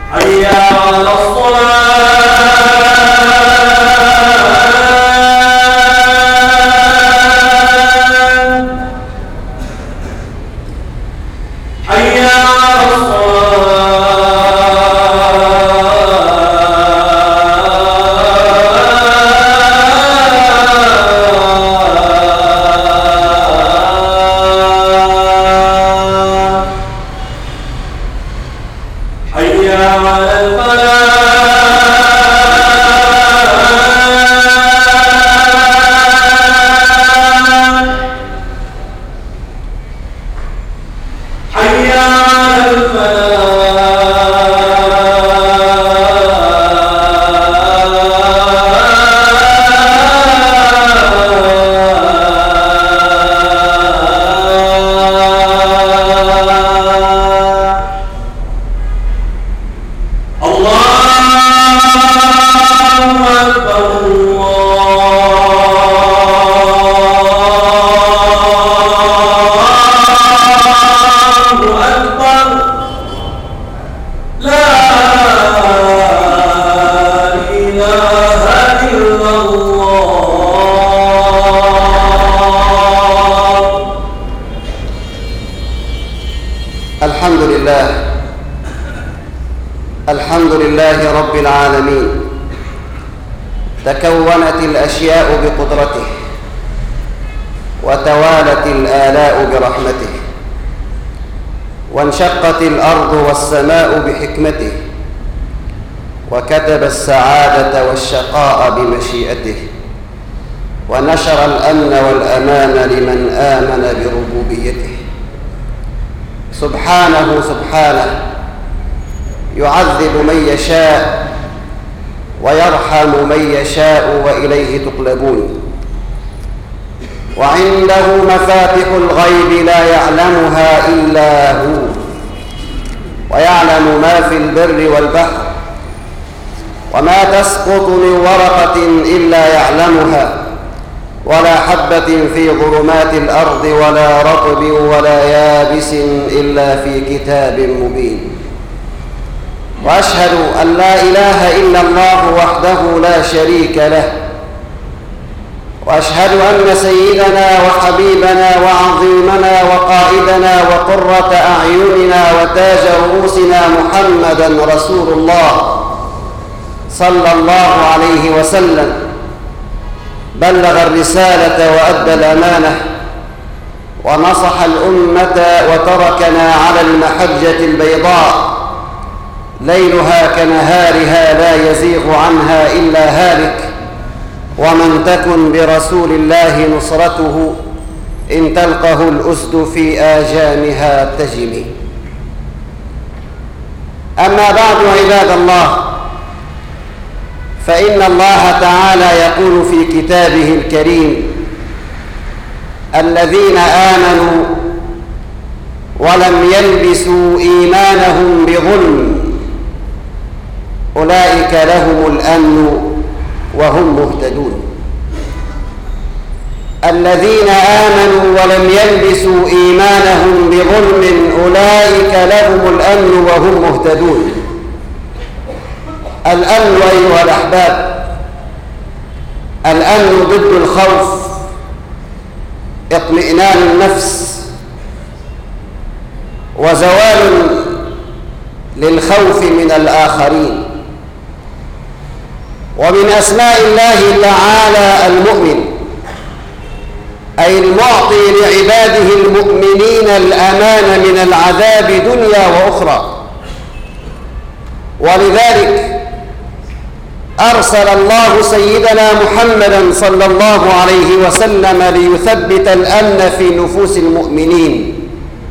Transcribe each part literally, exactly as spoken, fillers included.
حي على الحمد لله الحمد لله رب العالمين. تكونت الأشياء بقدرته وتوالت الآلاء برحمته، وانشقت الأرض والسماء بحكمته، وكتب السعادة والشقاء بمشيئته، ونشر الأمن والأمان لمن آمن بربوبيته. سبحانه سبحانه يعذب من يشاء ويرحم من يشاء وإليه تقلبون. وعنده مفاتح الغيب لا يعلمها إلا هو، ويعلم ما في البر والبحر، وما تسقط من ورقة إلا يعلمها، ولا حبة في ظلمات الأرض ولا رطب ولا يابس إلا في كتاب مبين. وأشهد أن لا إله إلا الله وحده لا شريك له، وأشهد أن سيدنا وحبيبنا وعظيمنا وقائدنا وقرة أعيننا وتاج رؤوسنا محمدًا رسول الله صلى الله عليه وسلم بلغ الرسالة وأدى الأمانة ونصح الأمة وتركنا على المحجة البيضاء ليلها كنهارها لا يزيغ عنها إلا هالك. ومن تكن برسول الله نصرته إن تلقه الأسد في آجامها تجمي. أما بعد عباد الله، فإن الله تعالى يقول في كتابه الكريم: الذين آمنوا ولم يلبسوا إيمانهم بظلم أولئك لهم الأمن وهم مهتدون. الذين آمنوا ولم يلبسوا إيمانهم بظلم أولئك لهم الأمن وهم مهتدون. الأمن أيها الأحباب، الأمن ضد الخوف، اطمئنان النفس وزوال للخوف من الآخرين. ومن أسماء الله تعالى المؤمن، أي المعطي لعباده المؤمنين الأمان من العذاب دنيا وأخرى. ولذلك أرسل الله سيدنا محمدًا صلى الله عليه وسلم ليثبت الأمن في نفوس المؤمنين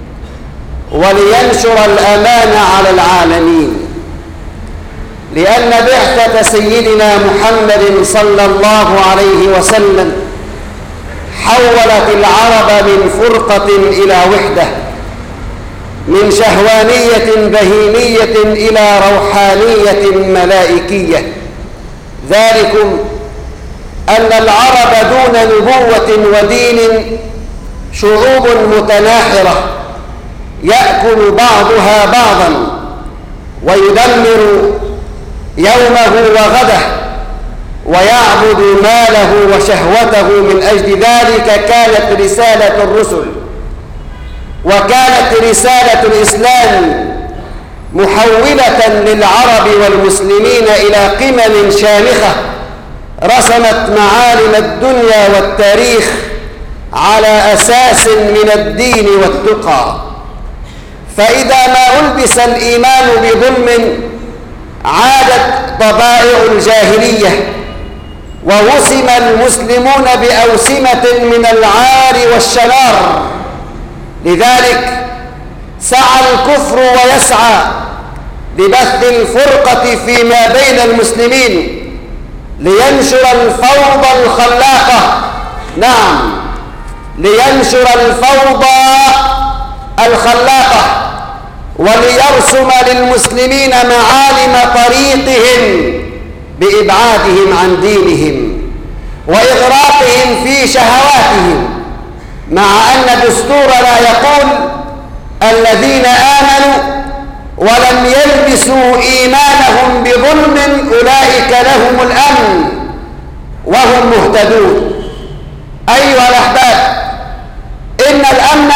ولينشر الأمان على العالمين، لأن بعثة سيدنا محمد صلى الله عليه وسلم حولت العرب من فرقة إلى وحدة، من شهوانية بهيمية إلى روحانية ملائكية. ذلكم أن العرب دون نبوة ودين شعوب متناحرة يأكل بعضها بعضا ويدمر يومه وغده ويعبد ماله وشهوته. من أجل ذلك كانت رسالة الرسل وكانت رسالة الإسلام محولة للعرب والمسلمين إلى قمم شامخة رسمت معالم الدنيا والتاريخ على أساس من الدين والتقى. فإذا ما ألبس الإيمان بظلم عادت طبائع الجاهلية ووسم المسلمون بأوسمة من العار والشنار. لذلك سعى الكفر ويسعى لبث الفرقة فيما بين المسلمين لينشر الفوضى الخلاقة. نعم، لينشر الفوضى الخلاقة وليرسم للمسلمين معالم طريقهم بإبعادهم عن دينهم وإغراقهم في شهواتهم، مع أن دستورنا يقول الذين آمنوا ولم يلبسوا إيمانهم بظلم أولئك لهم الأمن وهم مهتدون. أيها الأحباب، إن الأمن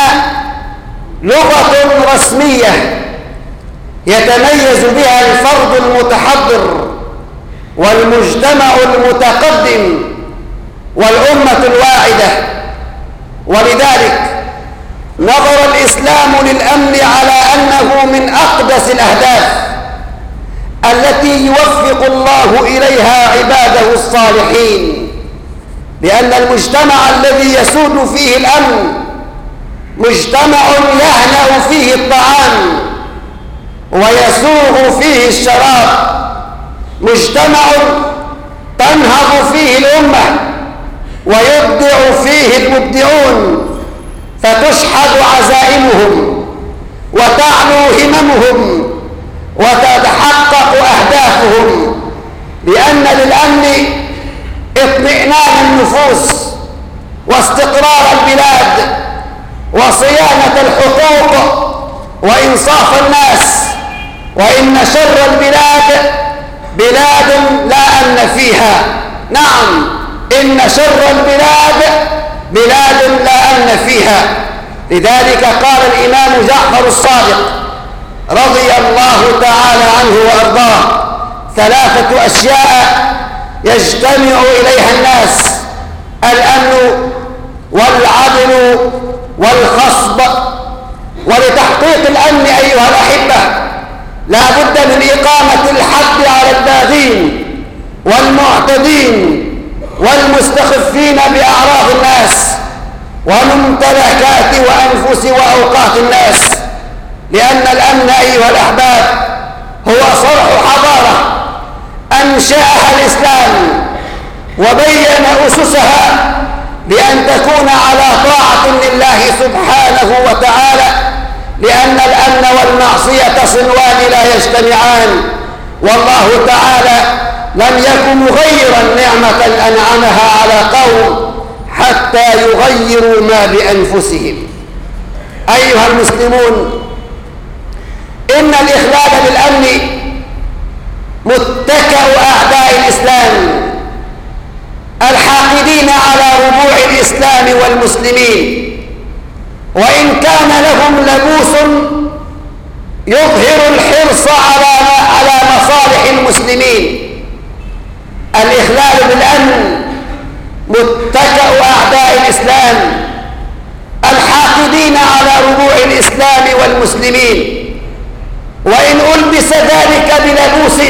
لغة رسمية يتميز بها الفرد المتحضر والمجتمع المتقدم والأمة الواعدة. ولذلك نظر الإسلام للأمن على أنه من أقدس الأهداف التي يوفق الله إليها عباده الصالحين، لأن المجتمع الذي يسود فيه الأمن مجتمع يهنأ فيه الطعام ويسوغ فيه الشراب، مجتمع تنهض فيه الأمة ويبدع فيه المبدعون، فتشحذ عزائمهم وتعلو هممهم وتتحقق أهدافهم، لأن للأمن اطمئنان النفوس واستقرار البلاد وصيانة الحقوق وإنصاف الناس. وإن شر البلاد بلاد لا أمن فيها. نعم، إن شر البلاد بلاد لا أمن فيها. لذلك قال الإمام جعفر الصادق رضي الله تعالى عنه وأرضاه: ثلاثة أشياء يجتمع إليها الناس: الأمن والعدل والخصب. ولتحقيق الأمن أيها الأحبة لا بد من إقامة الحد على الباغين والمعتدين والمستخفين بأعراض الناس وممتلكات وأنفس وأوقات الناس، لأن الأمن أيها الأحباب هو صرح حضارة أنشأها الإسلام وبين أسسها بأن تكون على طاعة لله سبحانه وتعالى، لأن الأمن والمعصية صنوان لا يجتمعان. والله تعالى لم يكن مغيرا نعمة أنعمها على قوم حتى يغيروا ما بأنفسهم. أيها المسلمون، إن الإخلال بالأمن متكأ أعداء الإسلام الحاقدين على ربوع الإسلام والمسلمين، وإن كان لهم لبوس يظهر الحرص على على مصالح المسلمين. الإخلال بالأمن متكأ أعداء الإسلام الحاقدين على ربوع الإسلام والمسلمين، وإن ألبس ذلك بلبوس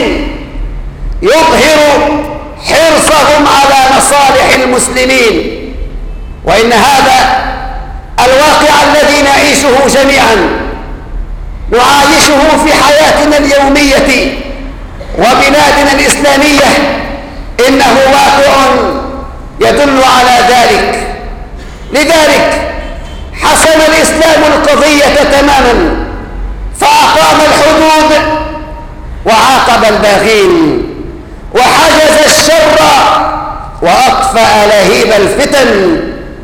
يظهر حرصهم على مصالح المسلمين. وإن هذا الواقع الذي نعيشه جميعا نعايشه في حياتنا اليومية وبلادنا الإسلامية، إنه واقع يدل على ذلك. لذلك حسم الإسلام القضية تماما، فأقام الحدود وعاقب الباغين وحجز الشر وأطفأ لهيب الفتن.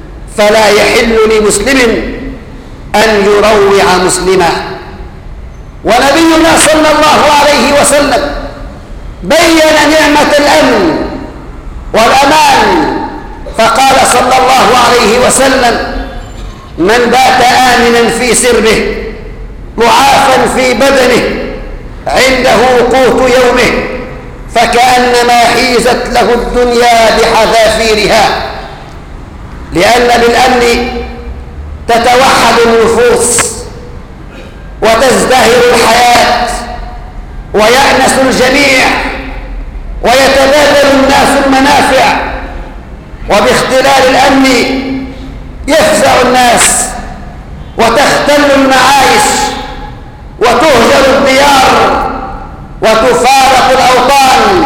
فلا يحل لمسلم أن يروع مسلما. ونبينا صلى الله عليه وسلم بين نعمة الأمن والأمان فقال صلى الله عليه وسلم: من بات آمنا في سربه معافا في بدنه عنده قوت يومه فكأنما حيزت له الدنيا بحذافيرها. لأن بالأمن تتوحد النفوس وتزدهر الحياة ويأنس الجميع ويتبادل الناس المنافع، وباختلال الأمن يفزع الناس وتختل المعايش وتهجر الديار وتفارق الأوطان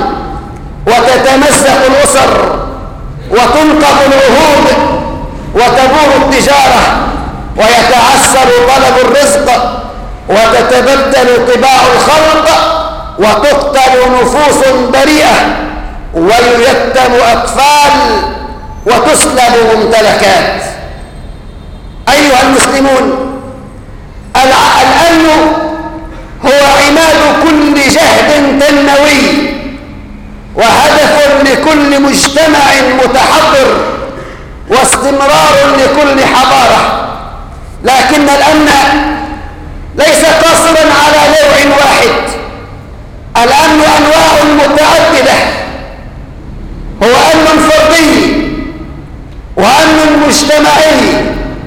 وتتمزق الأسر وتنقض العهود وتبور التجارة ويتعسر طلب الرزق وتتبدل طباع الخلق وتقتل نفوس بريئة وييتم أطفال وتسلب ممتلكات. أيها المسلمون، الأمن هو عماد كل جهد تنموي وهدف لكل مجتمع متحضر واستمرار لكل حضارة. لكن الأمن ليس قاصرا على نوع واحد، الأمن أنواع متعددة، هو أمن فردي وأمن مجتمعي،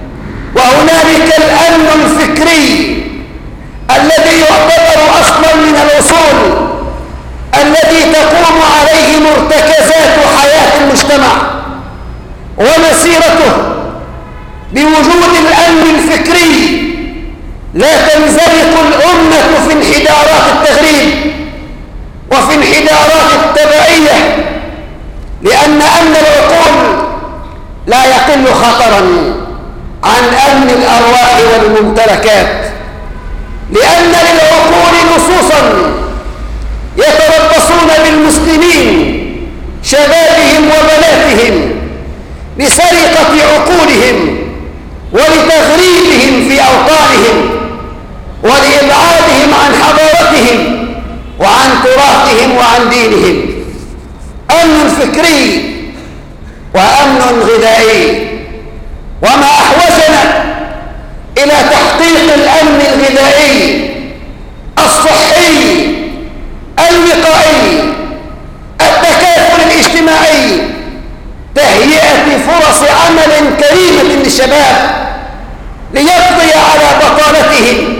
وهنالك الأمن الفكري الذي يعتبر أصلا من الأصول الذي تقوم عليه مرتكزات حياة المجتمع ومسيرته. بوجود الأمن الفكري لا تنزلق الأمة في انحدارات التغريب وفي انحدارات التبعية، لأن أمن العقول لا يقل خطرا عن أمن الأرواح والممتلكات، لأن للعقول نصوصا يتربصون بالمسلمين شبابهم وبناتهم لسرقة عقولهم ولتغريبهم في أوطانهم ولإبعادهم عن حضارتهم وعن تراثهم وعن دينهم. أمن فكري وأمن غذائي. وما أحوجنا إلى تحقيق الأمن الغذائي الصحي الوقائي التكافل الاجتماعي، تهيئة فرص عمل كريمة للشباب ليقضي على بطالتهم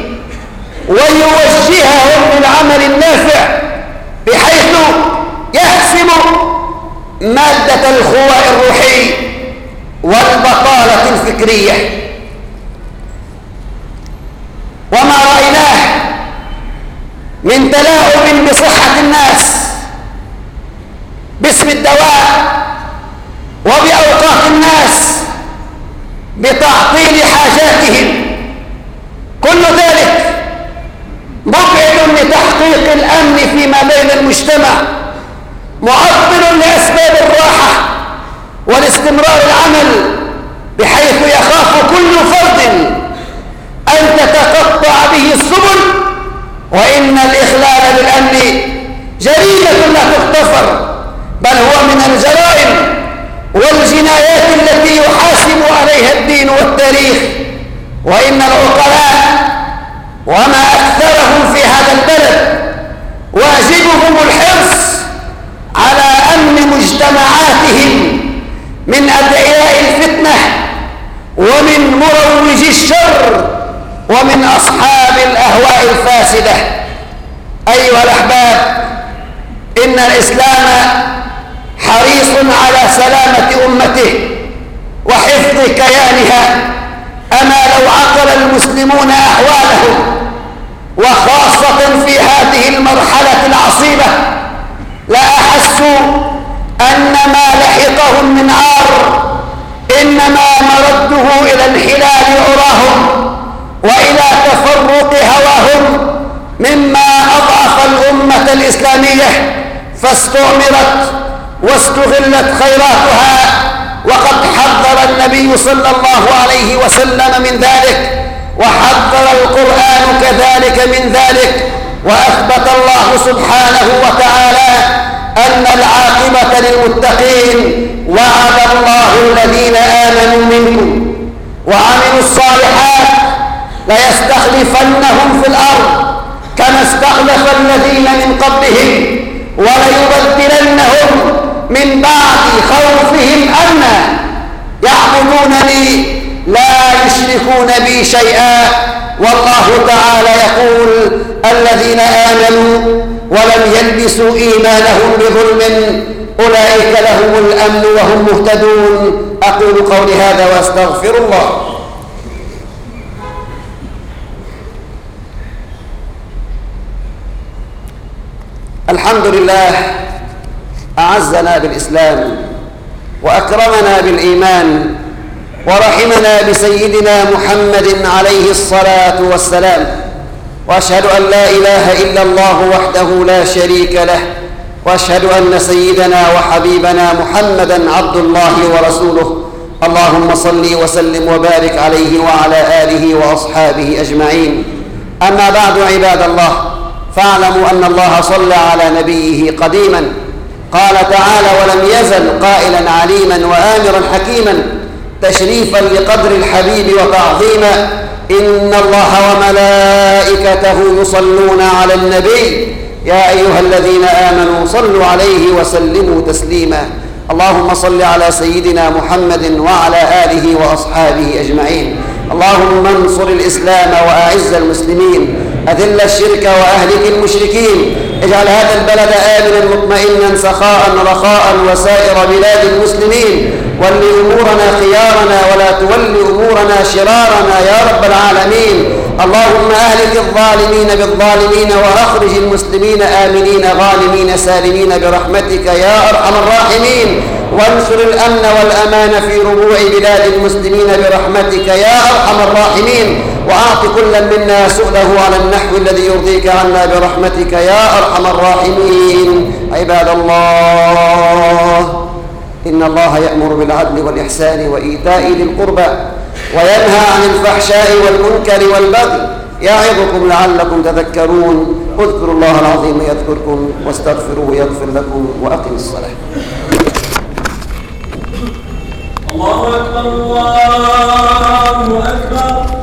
ويوجههم للعمل النافع بحيث يحسم مادة الخواء الروحي والبطالة الفكرية. وما رأيناه من تلاعب بصحة الناس باسم الدواء وبأوقات الناس بتعطيل حاجاتهم، كل ذلك مبعد لتحقيق الأمن فيما بين المجتمع، معطل لأسباب الراحة والاستمرار العمل، بحيث يخاف كل فرد أن تتقطع به السبل. وإن الإخلال بالأمن جريمة لا تغتفر، بل هو من الجرائم والجنايات التي يحاسب عليها الدين والتاريخ. وإن العقلاء وما أكثرهم في هذا البلد واجبهم الحرص على أمن مجتمعاتهم من أدعياء الفتنة ومن مروجي الشر ومن أصحاب الأهواء الفاسدة. أيها الأحباب، إن الإسلام حريص على سلامة أمته وحفظ كيانها. أما لو عقل المسلمون أحوالهم وخاصة في هذه المرحلة العصيبة لأحسوا أن ما لحقهم من عار إنما مرده إلى انحلال عراهم وإلى تفرق هواهم، مما أضعف الأمة الإسلامية فاستعمرت واستغلت خيراتها. وقد حذر النبي صلى الله عليه وسلم من ذلك وحذر القرآن كذلك من ذلك، وأثبت الله سبحانه وتعالى أن العاقبة للمتقين. وعد الله الذين آمنوا منكم وعملوا الصالحات ليستخلفنهم في الأرض كما استخلف الذين من قبلهم وليبدلنهم من بعد خوفهم أمنا يعبدونني لا يشركون بي شيئا. والله تعالى يقول: الذين آمنوا ولم يلبسوا إيمانهم بظلم أولئك لهم الأمن وهم مهتدون. أقول قولي هذا وأستغفر الله. الحمد لله أعزنا بالإسلام وأكرمنا بالإيمان ورحمنا بسيدنا محمد عليه الصلاة والسلام، وأشهد أن لا إله إلا الله وحده لا شريك له، وأشهد أن سيدنا وحبيبنا محمدًا عبد الله ورسوله. اللهم صل وسلم وبارك عليه وعلى آله وأصحابه أجمعين. أما بعد عباد الله، فاعلموا أن الله صلى على نبيه قديما. قال تعالى: ولم يزل قائلا عليما وآمرا حكيما، تشريفا لقدر الحبيب وتعظيما. إن الله وملائكته يصلون على النبي يا أيها الذين آمنوا صلوا عليه وسلموا تسليما. اللهم صل على سيدنا محمد وعلى آله وأصحابه أجمعين. اللهم انصر الإسلام وأعز المسلمين، أذل الشرك وأهلك المشركين، اجعل هذا البلد آمنا مطمئنا سخاء رخاء وسائر بلاد المسلمين. ول أمورنا خيارنا ولا تول أمورنا شرارنا يا رب العالمين. اللهم أهلك الظالمين بالظالمين وأخرج المسلمين آمنين غانمين سالمين برحمتك يا أرحم الراحمين. وانصر الأمن والأمان في ربوع بلاد المسلمين برحمتك يا أرحم الراحمين. وأعط كل منا سؤله على النحو الذي يرضيك عنا برحمتك يا أرحم الراحمين. عباد الله، إن الله يأمر بالعدل والإحسان وإيتاء ذي القربى وينهى عن الفحشاء والمنكر والبغي يعظكم لعلكم تذكرون. اذكروا الله العظيم يذكركم واستغفروه يغفر لكم وأقم الصلاة. الله أكبر الله أكبر.